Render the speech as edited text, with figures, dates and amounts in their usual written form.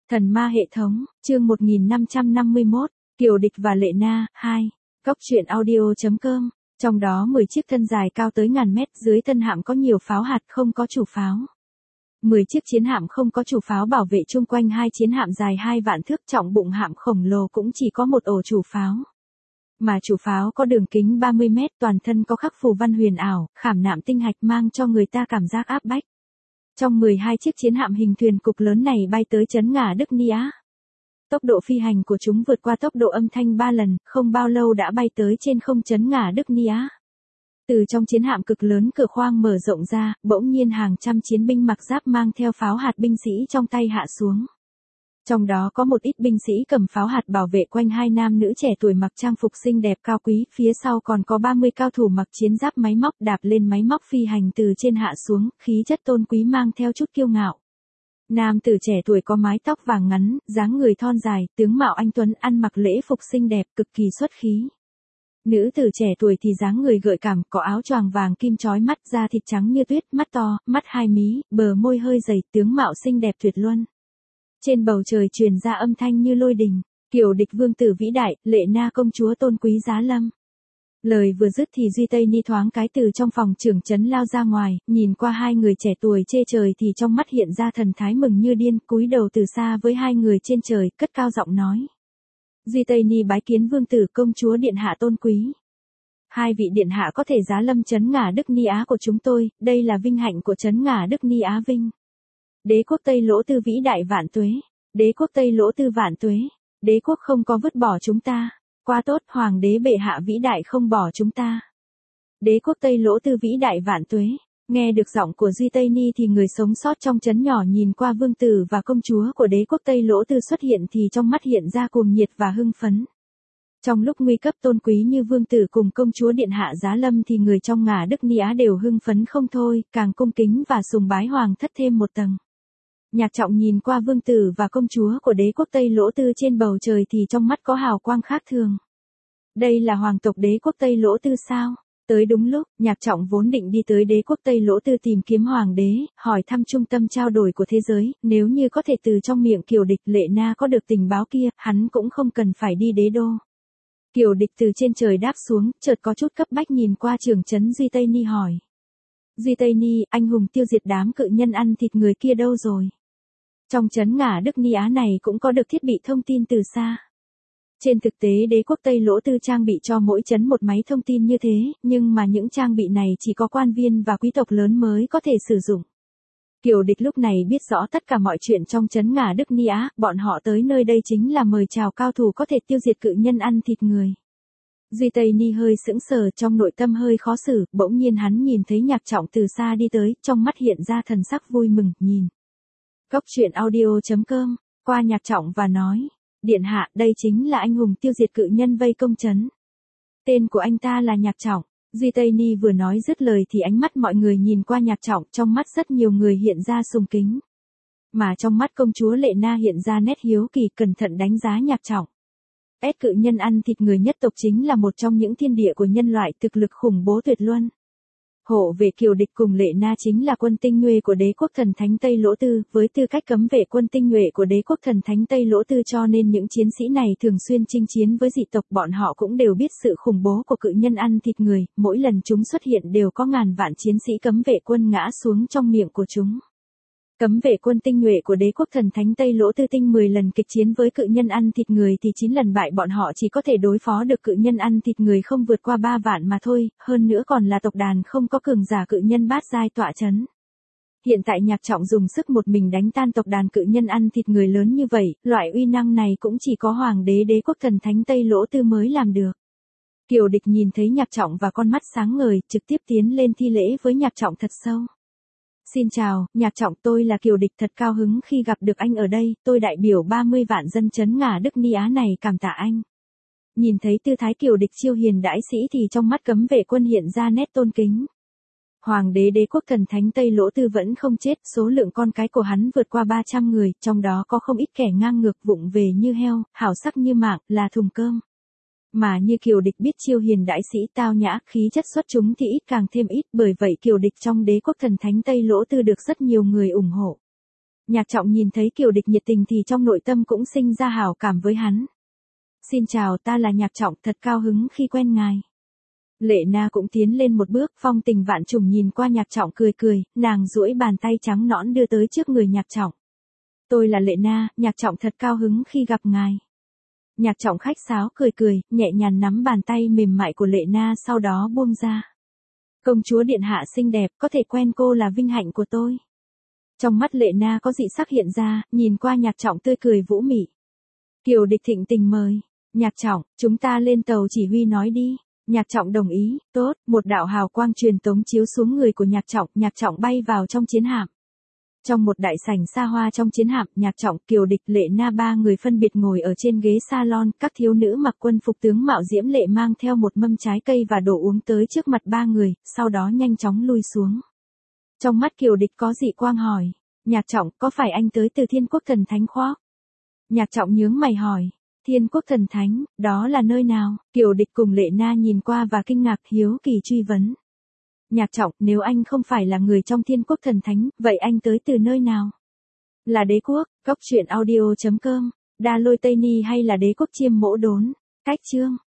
Thần ma hệ thống, chương 1551, Kiều Địch và Lệ Na, 2. Góc truyện audio.com. Trong đó 10 chiếc thân dài cao tới ngàn mét, dưới thân hạm có nhiều pháo hạt không có chủ pháo. 10 chiếc chiến hạm không có chủ pháo bảo vệ chung quanh hai chiến hạm dài 2 vạn thước, trọng bụng hạm khổng lồ cũng chỉ có một ổ chủ pháo. Mà chủ pháo có đường kính 30 mét, toàn thân có khắc phù văn huyền ảo, khảm nạm tinh hạch mang cho người ta cảm giác áp bách. Trong 12 chiếc chiến hạm hình thuyền cục lớn này bay tới trấn Ngà Đức Ni Á. Tốc độ phi hành của chúng vượt qua tốc độ âm thanh 3 lần, không bao lâu đã bay tới trên không trấn Ngà Đức Ni Á. Từ trong chiến hạm cực lớn, cửa khoang mở rộng ra, bỗng nhiên hàng trăm chiến binh mặc giáp mang theo pháo hạt binh sĩ trong tay hạ xuống. Trong đó có một ít binh sĩ cầm pháo hạt bảo vệ quanh hai nam nữ trẻ tuổi mặc trang phục xinh đẹp cao quý, phía sau còn có 30 cao thủ mặc chiến giáp máy móc đạp lên máy móc phi hành từ trên hạ xuống, khí chất tôn quý mang theo chút kiêu ngạo. Nam tử trẻ tuổi có mái tóc vàng ngắn, dáng người thon dài, tướng mạo anh tuấn, ăn mặc lễ phục xinh đẹp, cực kỳ xuất khí. Nữ tử trẻ tuổi thì dáng người gợi cảm, có áo choàng vàng kim chói mắt, da thịt trắng như tuyết, mắt to, mắt hai mí, bờ môi hơi dày, tướng mạo xinh đẹp tuyệt luân. Trên bầu trời truyền ra âm thanh như lôi đình, Kiều Địch vương tử vĩ đại, Lệ Na công chúa tôn quý giá lâm. Lời vừa dứt thì Duy Tây Ni thoáng cái từ trong phòng trưởng trấn lao ra ngoài, nhìn qua hai người trẻ tuổi chê trời thì trong mắt hiện ra thần thái mừng như điên, cúi đầu từ xa với hai người trên trời, cất cao giọng nói. Duy Tây Ni bái kiến vương tử công chúa điện hạ tôn quý. Hai vị điện hạ có thể giá lâm trấn Ngà Đức Ni Á của chúng tôi, đây là vinh hạnh của trấn Ngà Đức Ni Á vinh. Đế quốc Tây Lỗ Tư vĩ đại vạn tuế, đế quốc Tây Lỗ Tư vạn tuế, đế quốc không có vứt bỏ chúng ta, quá tốt, hoàng đế bệ hạ vĩ đại không bỏ chúng ta. Đế quốc Tây Lỗ Tư vĩ đại vạn tuế. Nghe được giọng của Duy Tây Ni thì người sống sót trong trấn nhỏ nhìn qua vương tử và công chúa của đế quốc Tây Lỗ Tư xuất hiện thì trong mắt hiện ra cuồng nhiệt và hưng phấn. Trong lúc nguy cấp tôn quý như vương tử cùng công chúa điện hạ giá lâm thì người trong Ngà Đức Ni Á đều hưng phấn không thôi, càng cung kính và sùng bái hoàng thất thêm một tầng. Nhạc Trọng nhìn qua vương tử và công chúa của đế quốc Tây Lỗ Tư trên bầu trời thì trong mắt có hào quang khác thường. Đây là hoàng tộc đế quốc Tây Lỗ Tư sao? Tới đúng lúc, Nhạc Trọng vốn định đi tới đế quốc Tây Lỗ Tư tìm kiếm hoàng đế, hỏi thăm trung tâm trao đổi của thế giới, nếu như có thể từ trong miệng Kiều Địch Lệ Na có được tình báo kia, hắn cũng không cần phải đi đế đô. Kiều Địch từ trên trời đáp xuống, chợt có chút cấp bách nhìn qua trưởng trấn Duy Tây Ni hỏi. Duy Tây Ni, anh hùng tiêu diệt đám cự nhân ăn thịt người kia đâu rồi? Trong trấn Ngà Đức Ni Á này cũng có được thiết bị thông tin từ xa. Trên thực tế đế quốc Tây Lỗ Tư trang bị cho mỗi trấn một máy thông tin như thế, nhưng mà những trang bị này chỉ có quan viên và quý tộc lớn mới có thể sử dụng. Kiều Địch lúc này biết rõ tất cả mọi chuyện trong trấn Ngà Đức Ni Á, bọn họ tới nơi đây chính là mời chào cao thủ có thể tiêu diệt cự nhân ăn thịt người. Duy Tây Ni hơi sững sờ, trong nội tâm hơi khó xử, bỗng nhiên hắn nhìn thấy Nhạc Trọng từ xa đi tới, trong mắt hiện ra thần sắc vui mừng, nhìn. Góc truyện audio.com, qua Nhạc Trọng và nói. Điện hạ, đây chính là anh hùng tiêu diệt cự nhân vây công trấn. Tên của anh ta là Nhạc Trọng. Duy Tây Ni vừa nói dứt lời thì ánh mắt mọi người nhìn qua Nhạc Trọng, trong mắt rất nhiều người hiện ra sùng kính. Mà trong mắt công chúa Lệ Na hiện ra nét hiếu kỳ, cẩn thận đánh giá Nhạc Trọng. Cự nhân ăn thịt người nhất tộc chính là một trong những thiên địa của nhân loại, thực lực khủng bố tuyệt luân. Hộ vệ Kiều Địch cùng Lệ Na chính là quân tinh nhuệ của đế quốc thần thánh Tây Lỗ Tư, với tư cách cấm vệ quân tinh nhuệ của đế quốc thần thánh Tây Lỗ Tư, cho nên những chiến sĩ này thường xuyên chinh chiến với dị tộc, bọn họ cũng đều biết sự khủng bố của cự nhân ăn thịt người, mỗi lần chúng xuất hiện đều có ngàn vạn chiến sĩ cấm vệ quân ngã xuống trong miệng của chúng. Cấm vệ quân tinh nhuệ của đế quốc thần thánh Tây Lỗ Tư tinh 10 lần kịch chiến với cự nhân ăn thịt người thì 9 lần bại, bọn họ chỉ có thể đối phó được cự nhân ăn thịt người không vượt qua 3 vạn mà thôi, hơn nữa còn là tộc đàn không có cường giả cự nhân bát giai tọa chấn. Hiện tại Nhạc Trọng dùng sức một mình đánh tan tộc đàn cự nhân ăn thịt người lớn như vậy, loại uy năng này cũng chỉ có hoàng đế đế quốc thần thánh Tây Lỗ Tư mới làm được. Kiều Địch nhìn thấy Nhạc Trọng và con mắt sáng ngời, trực tiếp tiến lên thi lễ với Nhạc Trọng thật sâu. Xin chào, Nhạc Trọng, tôi là Kiều Địch, thật cao hứng khi gặp được anh ở đây, tôi đại biểu 30 vạn dân trấn Ngà Đức Ni Á này cảm tạ anh. Nhìn thấy tư thái Kiều Địch chiêu hiền đãi sĩ thì trong mắt cấm vệ quân hiện ra nét tôn kính. Hoàng đế đế quốc thần thánh Tây Lỗ Tư vẫn không chết, số lượng con cái của hắn vượt qua 300 người, trong đó có không ít kẻ ngang ngược vụng về như heo, hảo sắc như mạng, là thùng cơm. Mà như Kiều Địch biết chiêu hiền đại sĩ tao nhã, khí chất xuất chúng thì ít càng thêm ít, bởi vậy Kiều Địch trong đế quốc thần thánh Tây Lỗ Tư được rất nhiều người ủng hộ. Nhạc Trọng nhìn thấy Kiều Địch nhiệt tình thì trong nội tâm cũng sinh ra hảo cảm với hắn. Xin chào, ta là Nhạc Trọng, thật cao hứng khi quen ngài. Lệ Na cũng tiến lên một bước, phong tình vạn trùng nhìn qua Nhạc Trọng cười cười, nàng duỗi bàn tay trắng nõn đưa tới trước người Nhạc Trọng. Tôi là Lệ Na, Nhạc Trọng thật cao hứng khi gặp ngài. Nhạc Trọng khách sáo cười cười, nhẹ nhàng nắm bàn tay mềm mại của Lệ Na sau đó buông ra. Công chúa điện hạ xinh đẹp, có thể quen cô là vinh hạnh của tôi. Trong mắt Lệ Na có dị sắc hiện ra, nhìn qua Nhạc Trọng tươi cười vũ mị. Kiều Địch thịnh tình mời. Nhạc Trọng, chúng ta lên tàu chỉ huy nói đi. Nhạc Trọng đồng ý, tốt, một đạo hào quang truyền tống chiếu xuống người của Nhạc Trọng bay vào trong chiến hạm. Trong một đại sảnh xa hoa trong chiến hạm, Nhạc Trọng, Kiều Địch, Lệ Na ba người phân biệt ngồi ở trên ghế salon, các thiếu nữ mặc quân phục tướng mạo diễm lệ mang theo một mâm trái cây và đồ uống tới trước mặt ba người, sau đó nhanh chóng lui xuống. Trong mắt Kiều Địch có dị quang hỏi, Nhạc Trọng, có phải anh tới từ Thiên Quốc Thần Thánh khoác? Nhạc Trọng nhướng mày hỏi, Thiên Quốc Thần Thánh, đó là nơi nào? Kiều Địch cùng Lệ Na nhìn qua và kinh ngạc hiếu kỳ truy vấn. Nhạc Trọng, nếu anh không phải là người trong Thiên Quốc Thần Thánh, vậy anh tới từ nơi nào? Là đế quốc, cóc truyện audio.com, Đa Lôi Tây Ni hay là đế quốc Chiêm Mỗ Đốn? Cách chương